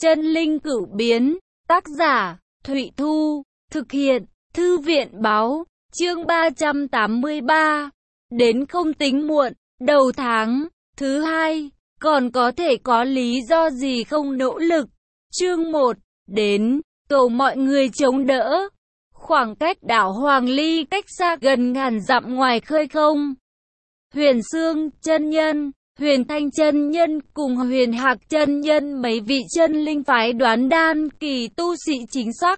Chân linh cửu biến, tác giả, Thụy Thu, thực hiện, Thư viện báo, chương 383, đến không tính muộn, đầu tháng, thứ hai, còn có thể có lý do gì không nỗ lực, chương 1, đến, cầu mọi người chống đỡ, khoảng cách đảo Hoàng Ly cách xa gần ngàn dặm ngoài khơi không. Huyền Sương chân nhân, Huyền Thanh chân nhân cùng Huyền Hạc chân nhân mấy vị chân linh phái đoán đan kỳ tu sĩ chính xác.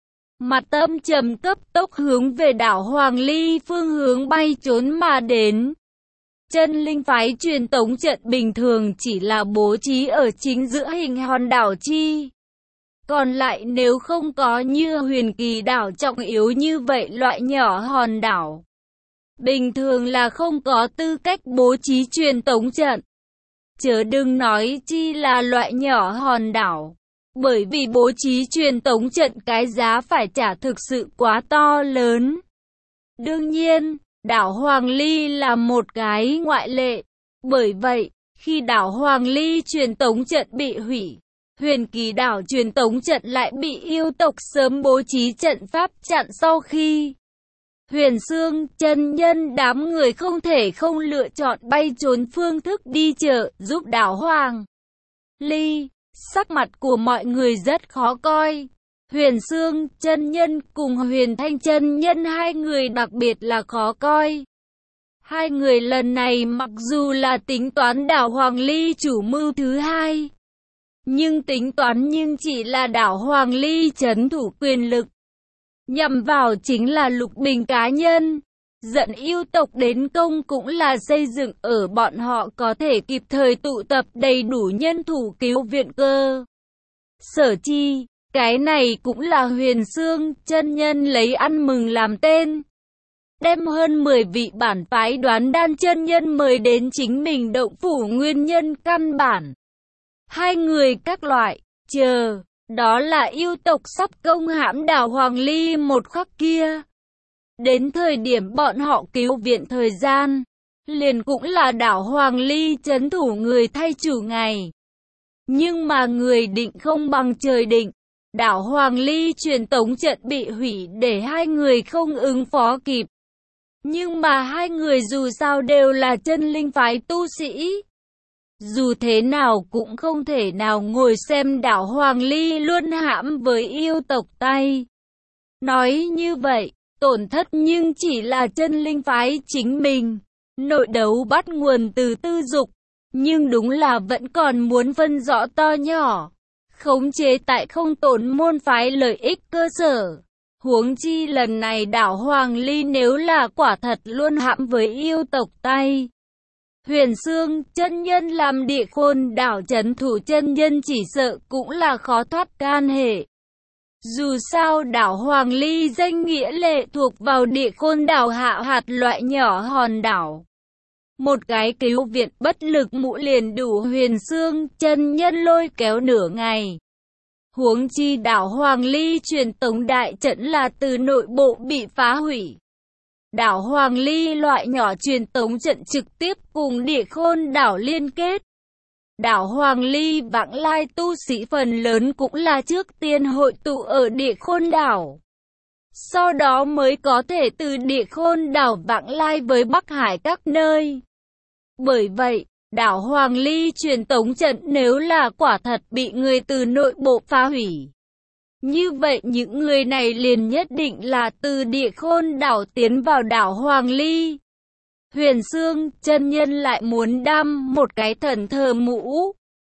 Mặt tâm trầm cấp tốc hướng về đảo Hoàng Ly phương hướng bay trốn mà đến. Chân linh phái truyền tống trận bình thường chỉ là bố trí ở chính giữa hình hòn đảo chi. Còn lại nếu không có như Huyền Kỳ đảo trọng yếu như vậy loại nhỏ hòn đảo, bình thường là không có tư cách bố trí truyền tống trận. Chớ đừng nói chi là loại nhỏ hòn đảo. Bởi vì bố trí truyền tống trận cái giá phải trả thực sự quá to lớn. Đương nhiên, đảo Hoàng Ly là một cái ngoại lệ. Bởi vậy, khi đảo Hoàng Ly truyền tống trận bị hủy, Huyền Kỳ đảo truyền tống trận lại bị yêu tộc sớm bố trí trận pháp chặn sau khi Huyền Sương chân nhân đám người không thể không lựa chọn bay trốn phương thức đi trợ giúp đảo Hoàng Ly. Sắc mặt của mọi người rất khó coi. Huyền Sương chân nhân cùng Huyền Thanh chân nhân hai người đặc biệt là khó coi. Hai người lần này mặc dù là tính toán đảo Hoàng Ly chủ mưu thứ hai, nhưng tính toán nhưng chỉ là đảo Hoàng Ly trấn thủ quyền lực. Nhằm vào chính là lục bình cá nhân. Giận yêu tộc đến công cũng là xây dựng ở bọn họ có thể kịp thời tụ tập đầy đủ nhân thủ cứu viện cơ. Sở chi, cái này cũng là Huyền Sương chân nhân lấy ăn mừng làm tên. Đem hơn 10 vị bản phái đoán đan chân nhân mời đến chính mình động phủ nguyên nhân căn bản. Hai người các loại, chờ, đó là yêu tộc sắp công hãm đảo Hoàng Ly một khắc kia. Đến thời điểm bọn họ cứu viện thời gian, liền cũng là đảo Hoàng Ly trấn thủ người thay chủ ngày. Nhưng mà người định không bằng trời định, đảo Hoàng Ly truyền tống trận bị hủy để hai người không ứng phó kịp. Nhưng mà hai người dù sao đều là chân linh phái tu sĩ. Dù thế nào cũng không thể nào ngồi xem đảo Hoàng Ly luôn hãm với yêu tộc tay. Nói như vậy, tổn thất nhưng chỉ là chân linh phái chính mình. Nội đấu bắt nguồn từ tư dục, nhưng đúng là vẫn còn muốn phân rõ to nhỏ. Khống chế tại không tổn môn phái lợi ích cơ sở. Huống chi lần này đảo Hoàng Ly nếu là quả thật luôn hãm với yêu tộc tay. Huyền Sương chân nhân làm Địa Khôn đảo trấn thủ chân nhân chỉ sợ cũng là khó thoát can hệ. Dù sao đảo Hoàng Ly danh nghĩa lệ thuộc vào Địa Khôn đảo hạ hạt loại nhỏ hòn đảo. Một cái cứu viện bất lực mũ liền đủ Huyền Sương chân nhân lôi kéo nửa ngày. Huống chi đảo Hoàng Ly truyền tống đại trận là từ nội bộ bị phá hủy. Đảo Hoàng Ly loại nhỏ truyền tống trận trực tiếp cùng Địa Khôn đảo liên kết. Đảo Hoàng Ly vãng lai tu sĩ phần lớn cũng là trước tiên hội tụ ở Địa Khôn đảo. Sau đó mới có thể từ Địa Khôn đảo vãng lai với Bắc Hải các nơi. Bởi vậy, đảo Hoàng Ly truyền tống trận nếu là quả thật bị người từ nội bộ phá hủy, như vậy những người này liền nhất định là từ Địa Khôn đảo tiến vào đảo Hoàng Ly. Huyền Sương chân nhân lại muốn đâm một cái thần thờ mũ.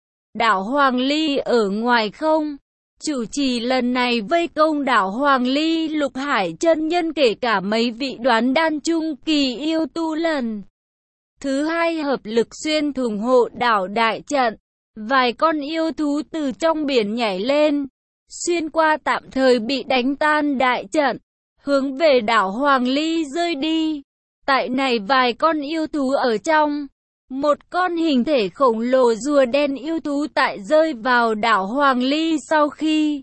Đảo Hoàng Ly ở ngoài không. Chủ trì lần này vây công đảo Hoàng Ly Lục Hải chân nhân kể cả mấy vị đoán đan trung kỳ yêu tu lần thứ hai hợp lực xuyên thủng hộ đảo đại trận. Vài con yêu thú từ trong biển nhảy lên, xuyên qua tạm thời bị đánh tan đại trận, hướng về đảo Hoàng Ly rơi đi. Tại này vài con yêu thú ở trong, một con hình thể khổng lồ rùa đen yêu thú tại rơi vào đảo Hoàng Ly sau khi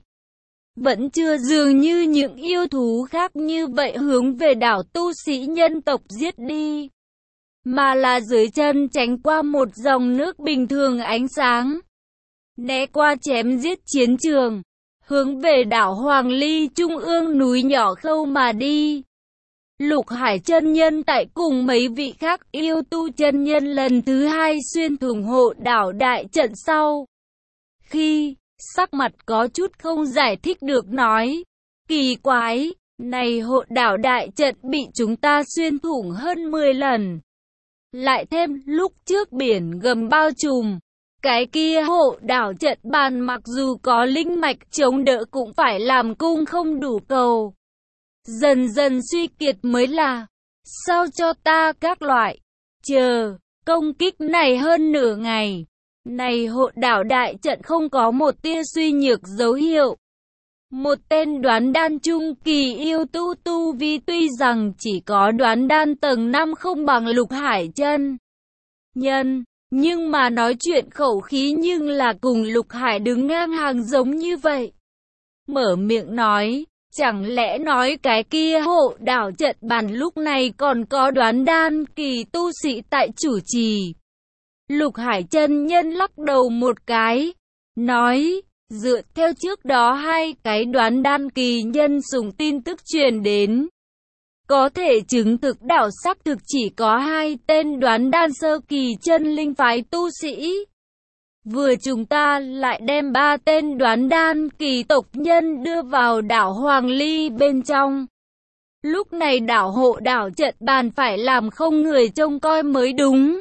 vẫn chưa dường như những yêu thú khác như vậy hướng về đảo tu sĩ nhân tộc giết đi, mà là dưới chân tránh qua một dòng nước bình thường ánh sáng. né qua chém giết chiến trường, hướng về đảo Hoàng Ly trung ương núi nhỏ Khâu mà đi. Lục Hải chân nhân tại cùng mấy vị khác yêu tu chân nhân lần thứ hai xuyên thủng hộ đảo đại trận sau. Khi sắc mặt có chút không giải thích được nói, kỳ quái, này hộ đảo đại trận bị chúng ta xuyên thủng hơn 10 lần. Lại thêm lúc trước biển gầm bao trùm, cái kia hộ đảo trận bàn mặc dù có linh mạch chống đỡ cũng phải làm cung không đủ cầu. Dần dần suy kiệt mới là, sao cho ta các loại, chờ, công kích này hơn nửa ngày. Này hộ đảo đại trận không có một tia suy nhược dấu hiệu. Một tên đoán đan trung kỳ yêu tu vi tuy rằng chỉ có đoán đan tầng 5 không bằng Lục Hải chân nhân, nhưng mà nói chuyện khẩu khí nhưng là cùng Lục Hải đứng ngang hàng giống như vậy. Mở miệng nói, chẳng lẽ nói cái kia hộ đảo trận bàn lúc này còn có đoán đan kỳ tu sĩ tại chủ trì. Lục Hải chân nhân lắc đầu một cái, nói, dựa theo trước đó hai cái đoán đan kỳ nhân sùng tin tức truyền đến, có thể chứng thực đảo xác thực chỉ có hai tên đoán đan sơ kỳ chân linh phái tu sĩ. Vừa chúng ta lại đem ba tên đoán đan kỳ tộc nhân đưa vào đảo Hoàng Ly bên trong. Lúc này đảo hộ đảo trận bàn phải làm không người trông coi mới đúng.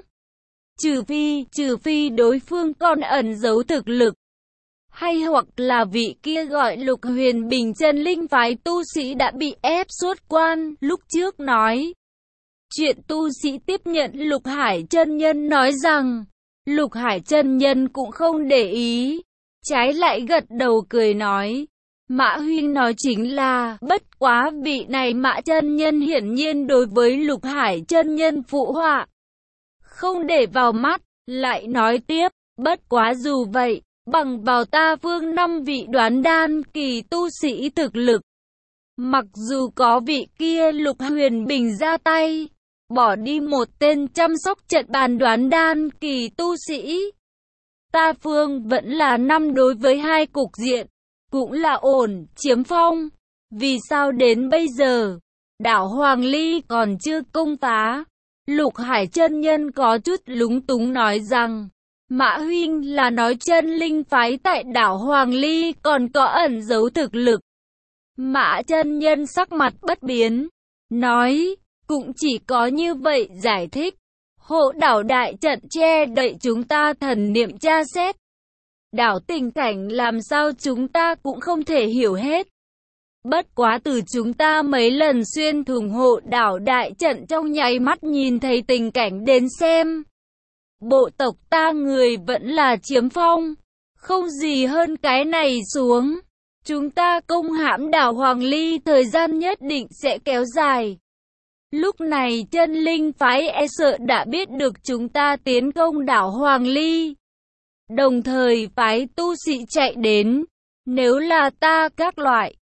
Trừ phi đối phương còn ẩn giấu thực lực. Hay hoặc là vị kia gọi Lục Huyền Bình chân linh phái tu sĩ đã bị ép xuất quan, lúc trước nói. Chuyện tu sĩ tiếp nhận Lục Hải chân nhân nói rằng, Lục Hải chân nhân cũng không để ý, trái lại gật đầu cười nói. Mã huynh nói chính là, bất quá vị này Mã chân nhân hiển nhiên đối với Lục Hải chân nhân phụ họa không để vào mắt, lại nói tiếp, bất quá dù vậy, bằng vào ta vương 5 vị đoán đan kỳ tu sĩ thực lực. Mặc dù có vị kia Lục Huyền Bình ra tay, bỏ đi một tên chăm sóc trận bàn đoán đan kỳ tu sĩ, ta phương vẫn là 5 đối với 2 cục diện, cũng là ổn, chiếm phong. Vì sao đến bây giờ, đảo Hoàng Ly còn chưa công phá? Lục Hải chân nhân có chút lúng túng nói rằng, Mã huynh là nói chân linh phái tại đảo Hoàng Ly còn có ẩn giấu thực lực. Mã chân nhân sắc mặt bất biến, nói, cũng chỉ có như vậy giải thích. Hộ đảo đại trận che đậy chúng ta thần niệm tra xét. Đảo tình cảnh làm sao chúng ta cũng không thể hiểu hết. Bất quá từ chúng ta mấy lần xuyên thủng hộ đảo đại trận trong nháy mắt nhìn thấy tình cảnh đến xem. Bộ tộc ta người vẫn là chiếm phong, không gì hơn cái này xuống. Chúng ta công hãm đảo Hoàng Ly thời gian nhất định sẽ kéo dài. Lúc này chân linh phái e sợ đã biết được chúng ta tiến công đảo Hoàng Ly. Đồng thời phái tu sĩ chạy đến, nếu là ta các loại,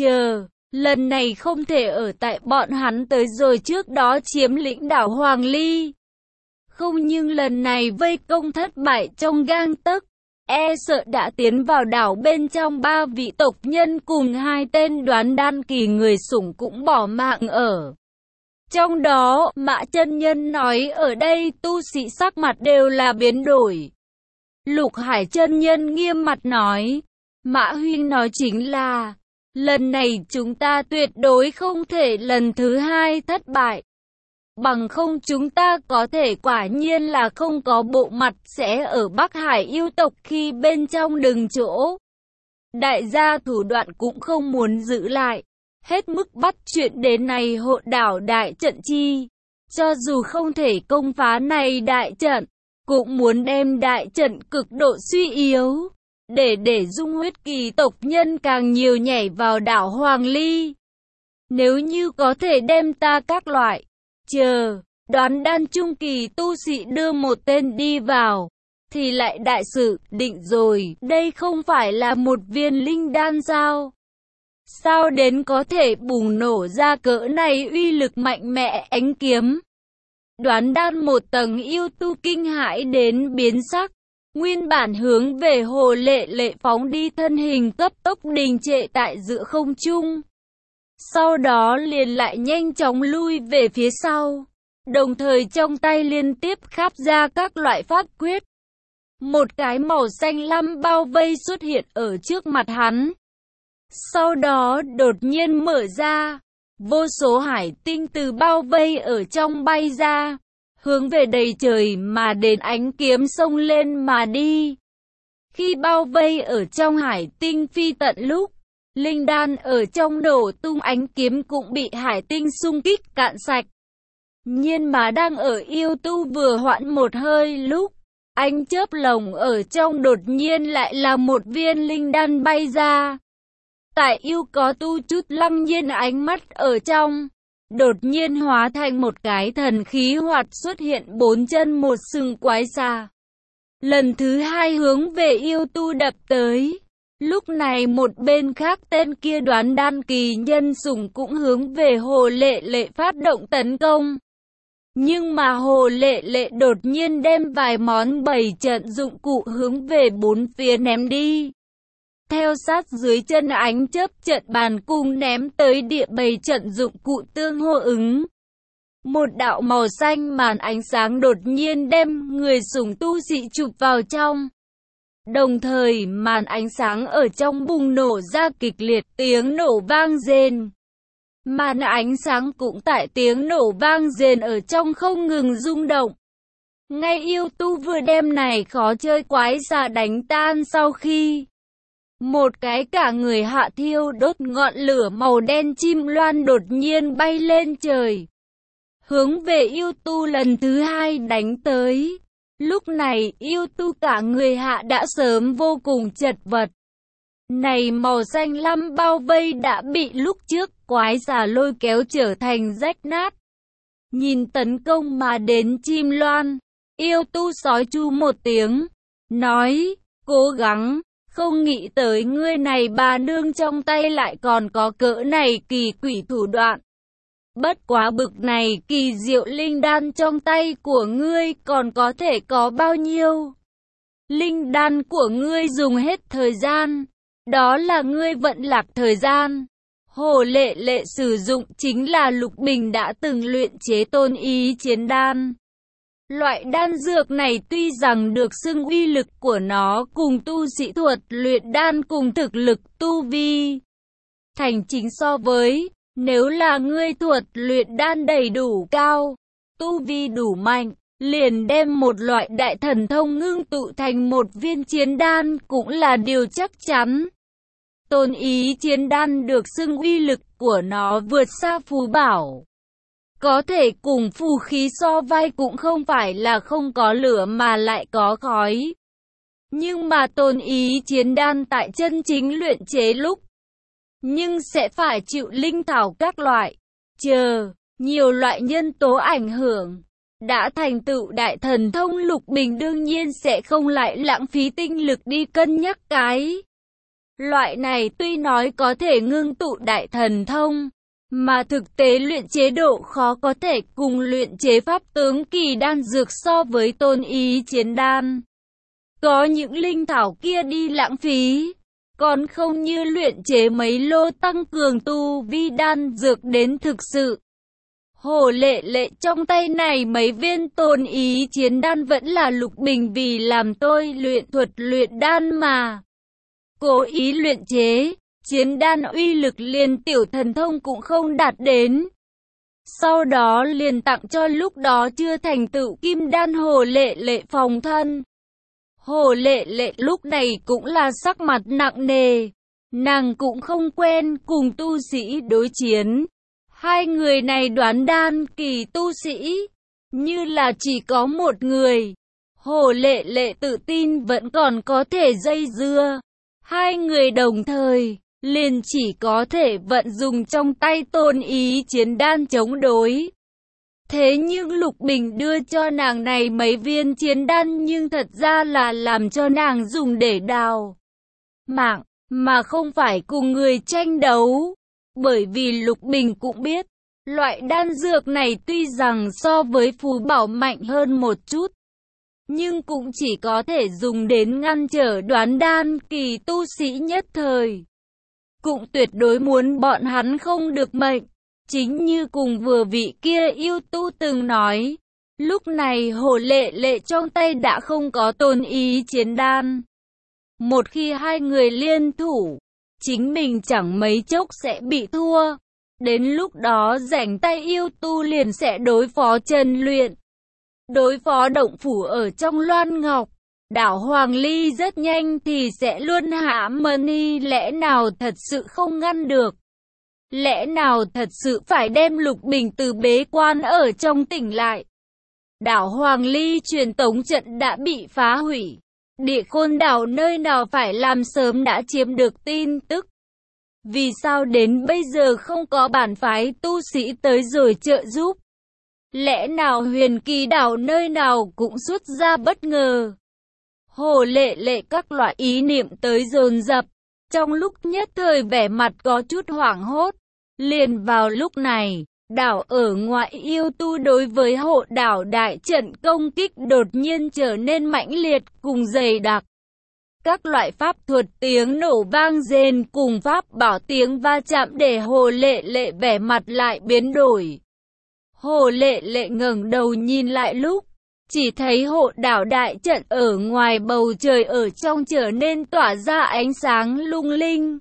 lần này không thể ở tại bọn hắn tới rồi trước đó chiếm lĩnh đảo Hoàng Ly. Không nhưng lần này vây công thất bại trong gang tấc, e sợ đã tiến vào đảo bên trong 3 vị tộc nhân cùng 2 tên đoán đan kỳ người sủng cũng bỏ mạng ở. Trong đó, Mã chân nhân nói ở đây tu sĩ sắc mặt đều là biến đổi. Lục Hải chân nhân nghiêm mặt nói, Mã huynh nói chính là, lần này chúng ta tuyệt đối không thể lần thứ 2 thất bại. Bằng không chúng ta có thể quả nhiên là không có bộ mặt sẽ ở Bắc Hải yêu tộc khi bên trong đừng chỗ. Đại gia thủ đoạn cũng không muốn giữ lại, hết mức bắt chuyện đến này hộ đảo đại trận chi. Cho dù không thể công phá này đại trận, cũng muốn đem đại trận cực độ suy yếu, để dung huyết kỳ tộc nhân càng nhiều nhảy vào đảo Hoàng Ly. Nếu như có thể đem ta các loại, đoán đan trung kỳ tu sĩ đưa một tên đi vào, thì lại đại sự định rồi, đây không phải là một viên linh đan sao? Sao đến có thể bùng nổ ra cỡ này uy lực mạnh mẽ ánh kiếm? Đoán đan một tầng yêu tu kinh hãi đến biến sắc, Nguyên bản hướng về Hồ Lệ Lệ phóng đi thân hình cấp tốc đình trệ tại giữa không trung. Sau đó liền lại nhanh chóng lui về phía sau, đồng thời trong tay liên tiếp khắp ra các loại pháp quyết. Một cái màu xanh lam bao vây xuất hiện ở trước mặt hắn. Sau đó đột nhiên mở ra, vô số hải tinh từ bao vây ở trong bay ra, hướng về đầy trời mà đến ánh kiếm xông lên mà đi. Khi bao vây ở trong hải tinh phi tận lúc, linh đan ở trong nổ tung ánh kiếm cũng bị hải tinh xung kích cạn sạch. Nhưng mà đang ở yêu tu vừa hoãn một hơi lúc, ánh chớp lồng ở trong đột nhiên lại là một viên linh đan bay ra. Tại yêu có tu chút lăng nhiên ánh mắt ở trong, đột nhiên hóa thành một cái thần khí hoạt xuất hiện 4 chân một sừng quái xà. Lần thứ hai hướng về yêu tu đập tới. Lúc này một bên khác tên kia Đoán Đan kỳ nhân sủng cũng hướng về Hồ Lệ Lệ phát động tấn công. Nhưng mà Hồ Lệ Lệ đột nhiên đem vài món bày trận dụng cụ hướng về bốn phía ném đi. Theo sát dưới chân ánh chớp trận bàn cung ném tới địa bày trận dụng cụ tương hô ứng. Một đạo màu xanh màn ánh sáng đột nhiên đem người sủng tu sĩ chụp vào trong. Đồng thời màn ánh sáng ở trong bùng nổ ra kịch liệt tiếng nổ vang rền. Màn ánh sáng cũng tại tiếng nổ vang rền ở trong không ngừng rung động. Ngay yêu tu vừa đem này khó chơi quái xà đánh tan sau khi một cái cả người hạ thiêu đốt ngọn lửa màu đen chim loan đột nhiên bay lên trời, hướng về yêu tu lần thứ hai đánh tới. Lúc này yêu tu cả người hạ đã sớm vô cùng chật vật. Này màu xanh lam bao vây đã bị lúc trước quái xà lôi kéo trở thành rách nát. Nhìn tấn công mà đến chim loan, yêu tu sói chu một tiếng, nói, cố gắng, không nghĩ tới ngươi này bà nương trong tay lại còn có cỡ này kỳ quỷ thủ đoạn. Bất quá bực này kỳ diệu linh đan trong tay của ngươi còn có thể có bao nhiêu? Linh đan của ngươi dùng hết thời gian, đó là ngươi vận lạc thời gian. Hồ Lệ Lệ sử dụng chính là Lục Bình đã từng luyện chế Tôn Ý Chiến Đan. Loại đan dược này tuy rằng được xưng uy lực của nó cùng tu sĩ thuật luyện đan cùng thực lực tu vi thành chính so với, nếu là ngươi thuật luyện đan đầy đủ cao, tu vi đủ mạnh, liền đem một loại đại thần thông ngưng tụ thành một viên chiến đan cũng là điều chắc chắn. Tôn Ý Chiến Đan được xưng uy lực của nó vượt xa phù bảo. Có thể cùng phù khí so vai cũng không phải là không có lửa mà lại có khói. Nhưng mà Tôn Ý Chiến Đan tại chân chính luyện chế lúc, nhưng sẽ phải chịu linh thảo các loại, nhiều loại nhân tố ảnh hưởng. Đã thành tựu đại thần thông Lục Bình đương nhiên sẽ không lại lãng phí tinh lực đi cân nhắc cái loại này tuy nói có thể ngưng tụ đại thần thông, mà thực tế luyện chế độ khó có thể cùng luyện chế pháp tướng kỳ đan dược so với Tôn Ý Chiến Đan. Có những linh thảo kia đi lãng phí, còn không như luyện chế mấy lô tăng cường tu vi đan dược đến thực sự. Hồ Lệ Lệ trong tay này mấy viên Tôn Ý Chiến Đan vẫn là Lục Bình vì làm tôi luyện thuật luyện đan mà cố ý luyện chế. Chiến đan uy lực liền tiểu thần thông cũng không đạt đến. Sau đó liền tặng cho lúc đó chưa thành tựu kim đan Hồ Lệ Lệ phòng thân. Hồ Lệ Lệ lúc này cũng là sắc mặt nặng nề. Nàng cũng không quen cùng tu sĩ đối chiến. Hai người này Đoán Đan kỳ tu sĩ, như là chỉ có một người. Hồ Lệ Lệ tự tin vẫn còn có thể dây dưa. Hai người đồng thời liền chỉ có thể vận dùng trong tay Tôn Ý Chiến Đan chống đối. Thế nhưng Lục Bình đưa cho nàng này mấy viên chiến đan nhưng thật ra là làm cho nàng dùng để đào mạng, mà không phải cùng người tranh đấu. Bởi vì Lục Bình cũng biết, loại đan dược này tuy rằng so với phù bảo mạnh hơn một chút, nhưng cũng chỉ có thể dùng đến ngăn trở đoán đan kỳ tu sĩ nhất thời. Cũng tuyệt đối muốn bọn hắn không được mệnh. Chính như cùng vừa vị kia yêu tu từng nói, lúc này Hồ Lệ Lệ trong tay đã không có tôn ý chiến đan. Một khi hai người liên thủ, chính mình chẳng mấy chốc sẽ bị thua. Đến lúc đó rảnh tay yêu tu liền sẽ đối phó Trần Luyện, đối phó động phủ ở trong Loan Ngọc. Đảo Hoàng Ly rất nhanh thì sẽ luôn hạ Mani, lẽ nào thật sự không ngăn được? Lẽ nào thật sự phải đem Lục Bình từ bế quan ở trong tỉnh lại? Đảo Hoàng Ly truyền tống trận đã bị phá hủy. Địa Khôn đảo nơi nào phải làm sớm đã chiếm được tin tức. Vì sao đến bây giờ không có bản phái tu sĩ tới rồi trợ giúp? Lẽ nào Huyền Kỳ đảo nơi nào cũng xuất ra bất ngờ? Hồ Lệ Lệ các loại ý niệm tới dồn dập, trong lúc nhất thời vẻ mặt có chút hoảng hốt. Liền vào lúc này, đảo ở ngoại yêu tu đối với hộ đảo đại trận công kích đột nhiên trở nên mãnh liệt cùng dày đặc. Các loại pháp thuật tiếng nổ vang rền cùng pháp bảo tiếng va chạm để Hồ Lệ Lệ vẻ mặt lại biến đổi. Hồ Lệ Lệ ngẩng đầu nhìn lại lúc, chỉ thấy hộ đảo đại trận ở ngoài bầu trời ở trong trở nên tỏa ra ánh sáng lung linh,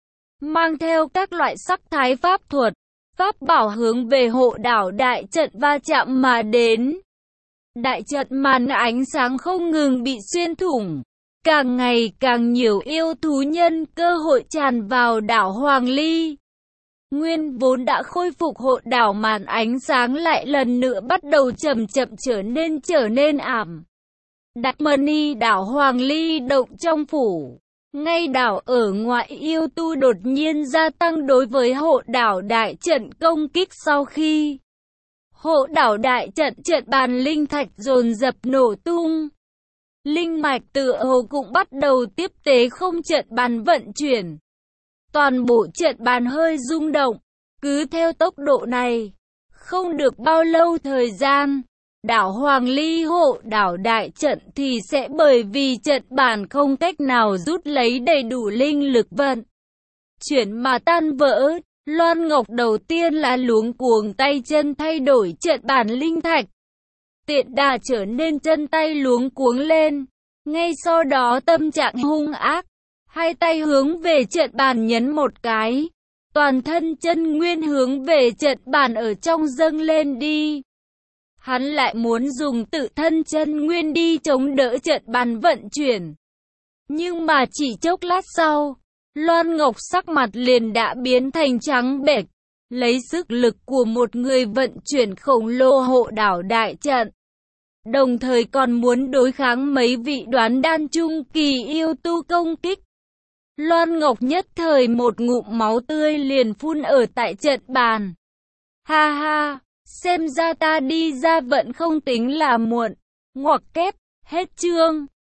mang theo các loại sắc thái pháp thuật, pháp bảo hướng về hộ đảo đại trận va chạm mà đến. Đại trận màn ánh sáng không ngừng bị xuyên thủng, càng ngày càng nhiều yêu thú nhân cơ hội tràn vào đảo Hoàng Ly. Nguyên vốn đã khôi phục hộ đảo màn ánh sáng lại lần nữa bắt đầu chậm chậm trở nên ảm. Đại Mani đảo Hoàng Ly động trong phủ. Ngay đảo ở ngoại yêu tu đột nhiên gia tăng đối với hộ đảo đại trận công kích sau khi hộ đảo đại trận trận bàn linh thạch dồn dập nổ tung. Linh mạch tựa hồ cũng bắt đầu tiếp tế không trận bàn vận chuyển. Toàn bộ trận bàn hơi rung động, cứ theo tốc độ này, không được bao lâu thời gian, đảo Hoàng Ly hộ đảo đại trận thì sẽ bởi vì trận bàn không cách nào rút lấy đầy đủ linh lực vận chuyển mà tan vỡ. Loan Ngọc đầu tiên là luống cuồng tay chân thay đổi trận bàn linh thạch. Tiện đà trở nên chân tay luống cuống lên, ngay sau đó tâm trạng hung ác. Hai tay hướng về trận bàn nhấn một cái, toàn thân chân nguyên hướng về trận bàn ở trong dâng lên đi. Hắn lại muốn dùng tự thân chân nguyên đi chống đỡ trận bàn vận chuyển. Nhưng mà chỉ chốc lát sau, Loan Ngọc sắc mặt liền đã biến thành trắng bệch, lấy sức lực của một người vận chuyển khổng lồ hộ đảo đại trận. Đồng thời còn muốn đối kháng mấy vị đoán đan trung kỳ yêu tu công kích. Loan Ngọc nhất thời một ngụm máu tươi liền phun ở tại trận bàn. Ha ha, xem ra ta đi ra vận không tính là muộn. Ngoặc kép, hết chương.